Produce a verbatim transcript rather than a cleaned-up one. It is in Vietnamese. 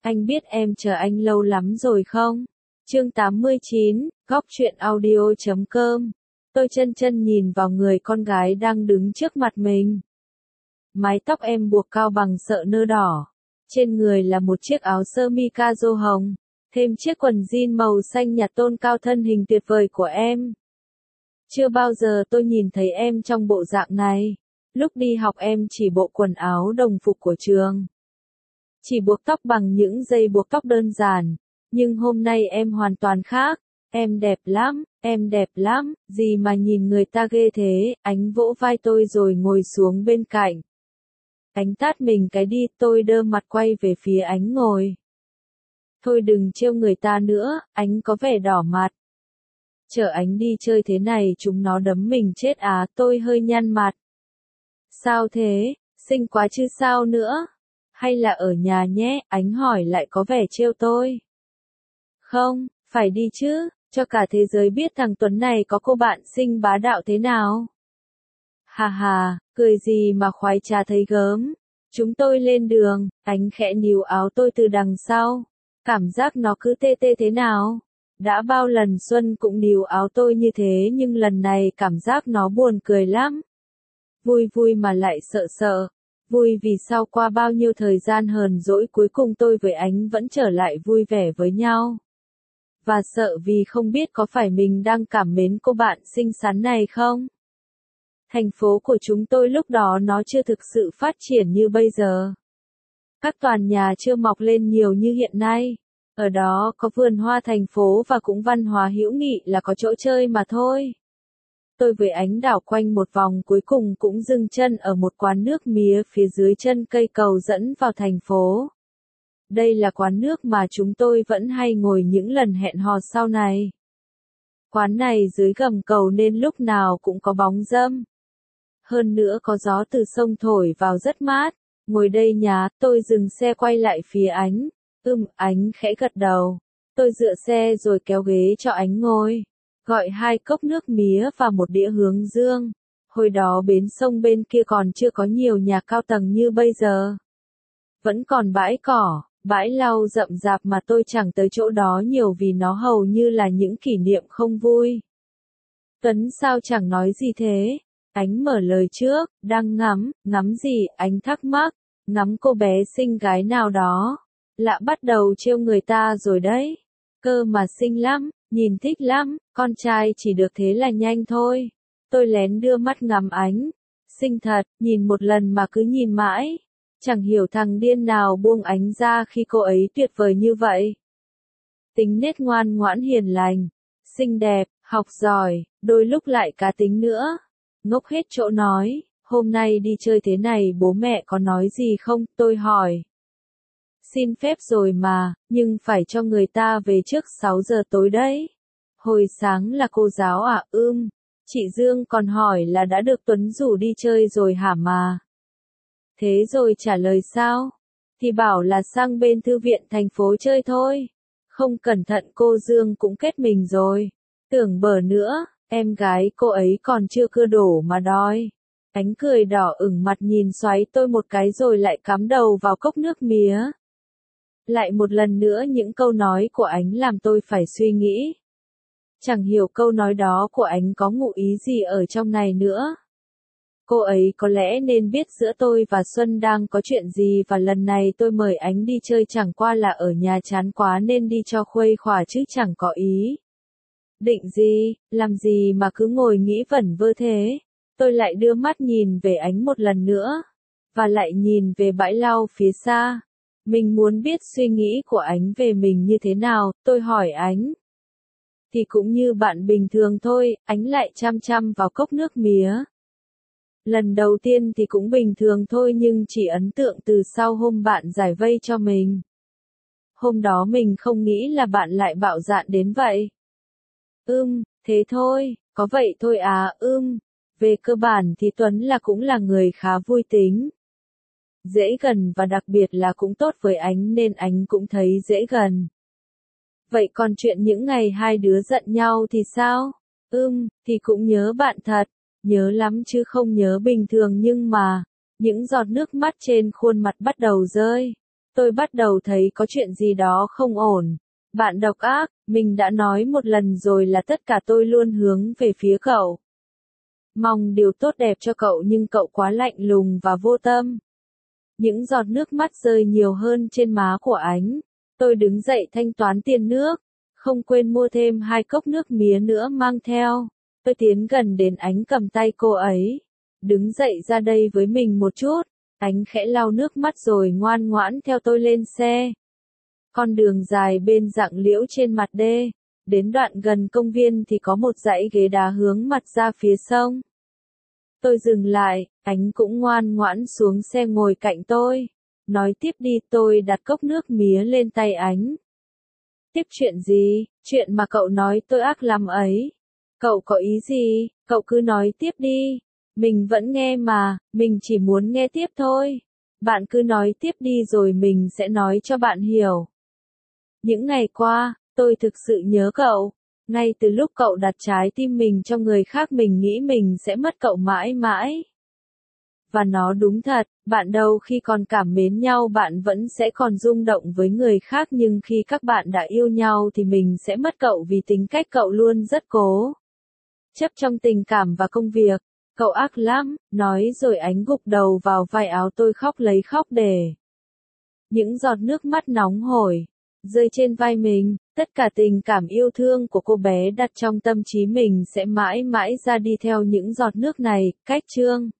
Anh biết em chờ anh lâu lắm rồi không? Chương tám mươi chín, góc truyện audio chấm com. Tôi chân chân nhìn vào người con gái đang đứng trước mặt mình. Mái tóc em buộc cao bằng sợi nơ đỏ. Trên người là một chiếc áo sơ mi caro hồng, thêm chiếc quần jean màu xanh nhạt tôn cao thân hình tuyệt vời của em. Chưa bao giờ tôi nhìn thấy em trong bộ dạng này. Lúc đi học em chỉ bộ quần áo đồng phục của trường. Chỉ buộc tóc bằng những dây buộc tóc đơn giản. Nhưng hôm nay em hoàn toàn khác. Em đẹp lắm, em đẹp lắm, gì mà nhìn người ta ghê thế. Ánh vỗ vai tôi rồi ngồi xuống bên cạnh. Ánh tát mình cái đi, tôi đơ mặt quay về phía Ánh ngồi. Thôi đừng trêu người ta nữa, Ánh có vẻ đỏ mặt. Chở Ánh đi chơi thế này chúng nó đấm mình chết à, tôi hơi nhăn mặt. Sao thế, xinh quá chứ sao nữa? Hay là ở nhà nhé, Ánh hỏi lại có vẻ trêu tôi. Không, phải đi chứ, cho cả thế giới biết thằng Tuấn này có cô bạn xinh bá đạo thế nào. Hà hà, cười gì mà khoái trá thấy gớm. Chúng tôi lên đường, Ánh khẽ níu áo tôi từ đằng sau. Cảm giác nó cứ tê tê thế nào? Đã bao lần Xuân cũng níu áo tôi như thế nhưng lần này cảm giác nó buồn cười lắm. Vui vui mà lại sợ sợ. Vui vì sau qua bao nhiêu thời gian hờn dỗi cuối cùng tôi với Ánh vẫn trở lại vui vẻ với nhau. Và sợ vì không biết có phải mình đang cảm mến cô bạn xinh xắn này không? Thành phố của chúng tôi lúc đó nó chưa thực sự phát triển như bây giờ. Các tòa nhà chưa mọc lên nhiều như hiện nay. Ở đó có vườn hoa thành phố và cũng văn hóa hữu nghị là có chỗ chơi mà thôi. Tôi với Ánh đảo quanh một vòng cuối cùng cũng dừng chân ở một quán nước mía phía dưới chân cây cầu dẫn vào thành phố. Đây là quán nước mà chúng tôi vẫn hay ngồi những lần hẹn hò sau này. Quán này dưới gầm cầu nên lúc nào cũng có bóng râm. Hơn nữa có gió từ sông thổi vào rất mát. Ngồi đây nhá, tôi dừng xe quay lại phía Ánh. Ừm, Ánh khẽ gật đầu. Tôi dựa xe rồi kéo ghế cho Ánh ngồi. Gọi hai cốc nước mía và một đĩa hướng dương. Hồi đó bến sông bên kia còn chưa có nhiều nhà cao tầng như bây giờ. Vẫn còn bãi cỏ, bãi lau rậm rạp mà tôi chẳng tới chỗ đó nhiều vì nó hầu như là những kỷ niệm không vui. Tuấn sao chẳng nói gì thế? Ánh mở lời trước, đang ngắm, ngắm gì? Ánh thắc mắc, ngắm cô bé xinh gái nào đó. Lạ bắt đầu trêu người ta rồi đấy. Cơ mà xinh lắm, nhìn thích lắm, con trai chỉ được thế là nhanh thôi. Tôi lén đưa mắt ngắm Ánh. Xinh thật, nhìn một lần mà cứ nhìn mãi. Chẳng hiểu thằng điên nào buông Ánh ra khi cô ấy tuyệt vời như vậy. Tính nết ngoan ngoãn hiền lành, xinh đẹp, học giỏi, đôi lúc lại cá tính nữa. Ngốc hết chỗ nói, hôm nay đi chơi thế này bố mẹ có nói gì không, tôi hỏi. Xin phép rồi mà, nhưng phải cho người ta về trước sáu giờ tối đấy. Hồi sáng là cô giáo à, ưm. Chị Dương còn hỏi là đã được Tuấn rủ đi chơi rồi hả mà. Thế rồi trả lời sao? Thì bảo là sang bên thư viện thành phố chơi thôi. Không cẩn thận cô Dương cũng kết mình rồi. Tưởng bở nữa, em gái cô ấy còn chưa cưa đổ mà đói. Ánh cười đỏ ửng mặt nhìn xoáy tôi một cái rồi lại cắm đầu vào cốc nước mía. Lại một lần nữa những câu nói của Ánh làm tôi phải suy nghĩ. Chẳng hiểu câu nói đó của Ánh có ngụ ý gì ở trong này nữa. Cô ấy có lẽ nên biết giữa tôi và Xuân đang có chuyện gì và lần này tôi mời Ánh đi chơi chẳng qua là ở nhà chán quá nên đi cho khuây khỏa chứ chẳng có ý. Định gì, làm gì mà cứ ngồi nghĩ vẩn vơ thế. Tôi lại đưa mắt nhìn về Ánh một lần nữa. Và lại nhìn về bãi lau phía xa. Mình muốn biết suy nghĩ của Ánh về mình như thế nào, tôi hỏi Ánh. Thì cũng như bạn bình thường thôi, Ánh lại chăm chăm vào cốc nước mía. Lần đầu tiên thì cũng bình thường thôi nhưng chỉ ấn tượng từ sau hôm bạn giải vây cho mình. Hôm đó mình không nghĩ là bạn lại bạo dạn đến vậy. Ưm, thế thôi, có vậy thôi à, ưm. Về cơ bản thì Tuấn là cũng là người khá vui tính. Dễ gần và đặc biệt là cũng tốt với Ánh nên Ánh cũng thấy dễ gần. Vậy còn chuyện những ngày hai đứa giận nhau thì sao? Ưm, thì cũng nhớ bạn thật. Nhớ lắm chứ không nhớ bình thường nhưng mà, những giọt nước mắt trên khuôn mặt bắt đầu rơi. Tôi bắt đầu thấy có chuyện gì đó không ổn. Bạn độc ác, mình đã nói một lần rồi là tất cả tôi luôn hướng về phía cậu. Mong điều tốt đẹp cho cậu nhưng cậu quá lạnh lùng và vô tâm. Những giọt nước mắt rơi nhiều hơn trên má của Ánh. Tôi đứng dậy thanh toán tiền nước. Không quên mua thêm hai cốc nước mía nữa mang theo. Tôi tiến gần đến Ánh cầm tay cô ấy. Đứng dậy ra đây với mình một chút. Ánh khẽ lau nước mắt rồi ngoan ngoãn theo tôi lên xe. Con đường dài bên rặng liễu trên mặt đê. Đến đoạn gần công viên thì có một dãy ghế đá hướng mặt ra phía sông. Tôi dừng lại, Ánh cũng ngoan ngoãn xuống xe ngồi cạnh tôi. Nói tiếp đi, tôi đặt cốc nước mía lên tay Ánh. Tiếp chuyện gì? Chuyện mà cậu nói tôi ác lắm ấy. Cậu có ý gì? Cậu cứ nói tiếp đi. Mình vẫn nghe mà, mình chỉ muốn nghe tiếp thôi. Bạn cứ nói tiếp đi rồi mình sẽ nói cho bạn hiểu. Những ngày qua, tôi thực sự nhớ cậu. Ngay từ lúc cậu đặt trái tim mình cho người khác mình nghĩ mình sẽ mất cậu mãi mãi. Và nó đúng thật, bạn đâu khi còn cảm mến nhau bạn vẫn sẽ còn rung động với người khác nhưng khi các bạn đã yêu nhau thì mình sẽ mất cậu vì tính cách cậu luôn rất cố chấp trong tình cảm và công việc. Cậu ác lắm, nói rồi Ánh gục đầu vào vai áo tôi khóc lấy khóc để. Những giọt nước mắt nóng hổi rơi trên vai mình, tất cả tình cảm yêu thương của cô bé đặt trong tâm trí mình sẽ mãi mãi ra đi theo những giọt nước này. Cách chương